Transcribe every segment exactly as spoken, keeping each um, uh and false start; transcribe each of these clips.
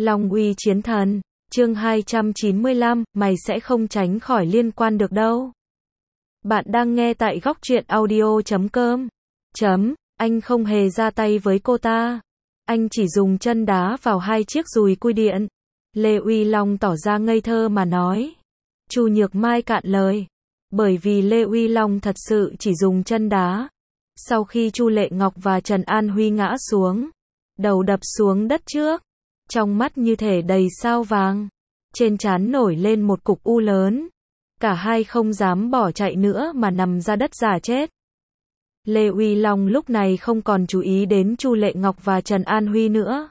Long uy chiến thần, chương hai trăm chín mươi lăm, mày sẽ không tránh khỏi liên quan được đâu. Bạn đang nghe tại góc truyện audio chấm com. Chấm, anh không hề ra tay với cô ta. Anh chỉ dùng chân đá vào hai chiếc dùi cui điện. Lê Uy Long tỏ ra ngây thơ mà nói. Chu Nhược Mai cạn lời. Bởi vì Lê Uy Long thật sự chỉ dùng chân đá. Sau khi Chu Lệ Ngọc và Trần An Huy ngã xuống, đầu đập xuống đất trước, trong mắt như thể đầy sao vàng, trên trán nổi lên một cục u lớn. Cả hai không dám bỏ chạy nữa mà nằm ra đất giả chết. Lê Uy Long lúc này không còn chú ý đến Chu Lệ Ngọc và Trần An Huy nữa,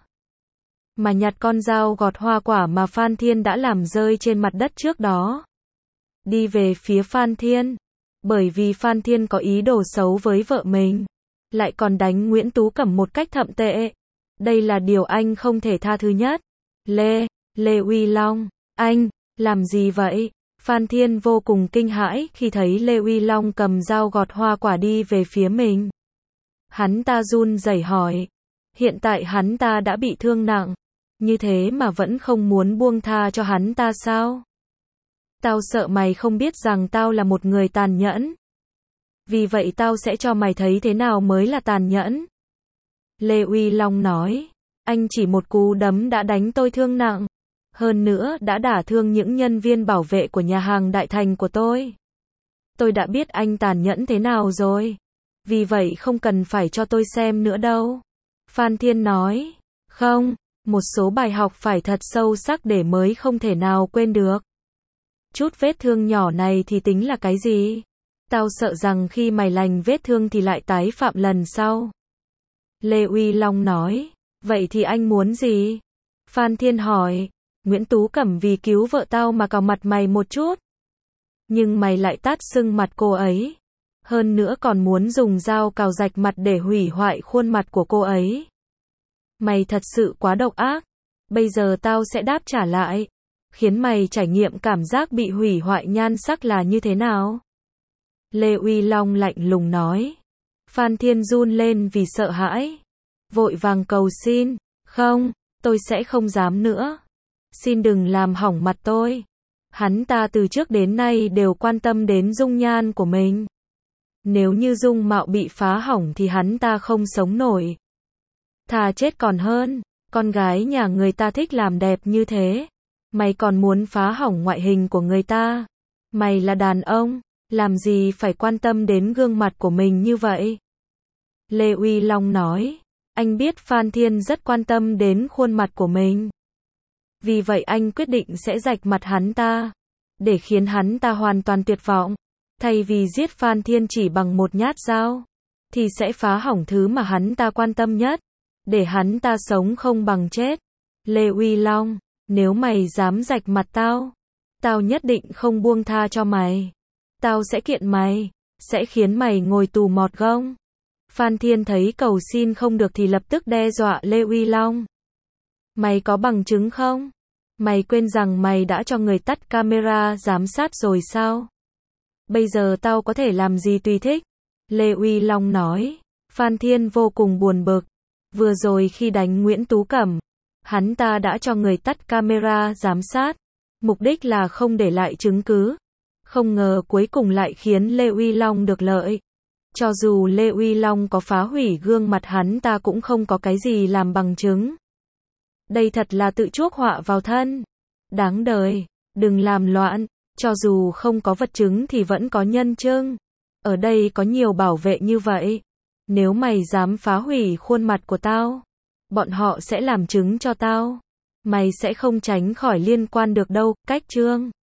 mà nhặt con dao gọt hoa quả mà Phan Thiên đã làm rơi trên mặt đất trước đó. Đi về phía Phan Thiên, bởi vì Phan Thiên có ý đồ xấu với vợ mình, lại còn đánh Nguyễn Tú Cẩm một cách thậm tệ. Đây là điều anh không thể tha thứ nhất. Lê, Lê Uy Long, anh, làm gì vậy? Phan Thiên vô cùng kinh hãi khi thấy Lê Uy Long cầm dao gọt hoa quả đi về phía mình. Hắn ta run rẩy hỏi. Hiện tại hắn ta đã bị thương nặng, như thế mà vẫn không muốn buông tha cho hắn ta sao? Tao sợ mày không biết rằng tao là một người tàn nhẫn. Vì vậy tao sẽ cho mày thấy thế nào mới là tàn nhẫn. Lê Uy Long nói, anh chỉ một cú đấm đã đánh tôi thương nặng. Hơn nữa đã đả thương những nhân viên bảo vệ của nhà hàng Đại Thành của tôi. Tôi đã biết anh tàn nhẫn thế nào rồi. Vì vậy không cần phải cho tôi xem nữa đâu. Phan Thiên nói, không, một số bài học phải thật sâu sắc để mới không thể nào quên được. Chút vết thương nhỏ này thì tính là cái gì? Tao sợ rằng khi mày lành vết thương thì lại tái phạm lần sau. Lê Uy Long nói, vậy thì anh muốn gì? Phan Thiên hỏi, Nguyễn Tú Cẩm vì cứu vợ tao mà cào mặt mày một chút. Nhưng mày lại tát sưng mặt cô ấy. Hơn nữa còn muốn dùng dao cào rạch mặt để hủy hoại khuôn mặt của cô ấy. Mày thật sự quá độc ác. Bây giờ tao sẽ đáp trả lại. Khiến mày trải nghiệm cảm giác bị hủy hoại nhan sắc là như thế nào? Lê Uy Long lạnh lùng nói. Phan Thiên run lên vì sợ hãi. Vội vàng cầu xin. Không, tôi sẽ không dám nữa. Xin đừng làm hỏng mặt tôi. Hắn ta từ trước đến nay đều quan tâm đến dung nhan của mình. Nếu như dung mạo bị phá hỏng thì hắn ta không sống nổi. Thà chết còn hơn. Con gái nhà người ta thích làm đẹp như thế. Mày còn muốn phá hỏng ngoại hình của người ta. Mày là đàn ông, làm gì phải quan tâm đến gương mặt của mình như vậy? Lê Uy Long nói, anh biết Phan Thiên rất quan tâm đến khuôn mặt của mình. Vì vậy anh quyết định sẽ rạch mặt hắn ta, để khiến hắn ta hoàn toàn tuyệt vọng. Thay vì giết Phan Thiên chỉ bằng một nhát dao, thì sẽ phá hỏng thứ mà hắn ta quan tâm nhất, để hắn ta sống không bằng chết. Lê Uy Long, nếu mày dám rạch mặt tao, tao nhất định không buông tha cho mày. Tao sẽ kiện mày, sẽ khiến mày ngồi tù mọt gông. Phan Thiên thấy cầu xin không được thì lập tức đe dọa Lê Uy Long. Mày có bằng chứng không? Mày quên rằng mày đã cho người tắt camera giám sát rồi sao? Bây giờ tao có thể làm gì tùy thích. Lê Uy Long nói. Phan Thiên vô cùng buồn bực. Vừa rồi khi đánh Nguyễn Tú Cẩm, hắn ta đã cho người tắt camera giám sát. Mục đích là không để lại chứng cứ. Không ngờ cuối cùng lại khiến Lê Uy Long được lợi. Cho dù Lê Uy Long có phá hủy gương mặt hắn ta cũng không có cái gì làm bằng chứng. Đây thật là tự chuốc họa vào thân. Đáng đời, đừng làm loạn, cho dù không có vật chứng thì vẫn có nhân chứng. Ở đây có nhiều bảo vệ như vậy. Nếu mày dám phá hủy khuôn mặt của tao, bọn họ sẽ làm chứng cho tao. Mày sẽ không tránh khỏi liên quan được đâu, cách chương.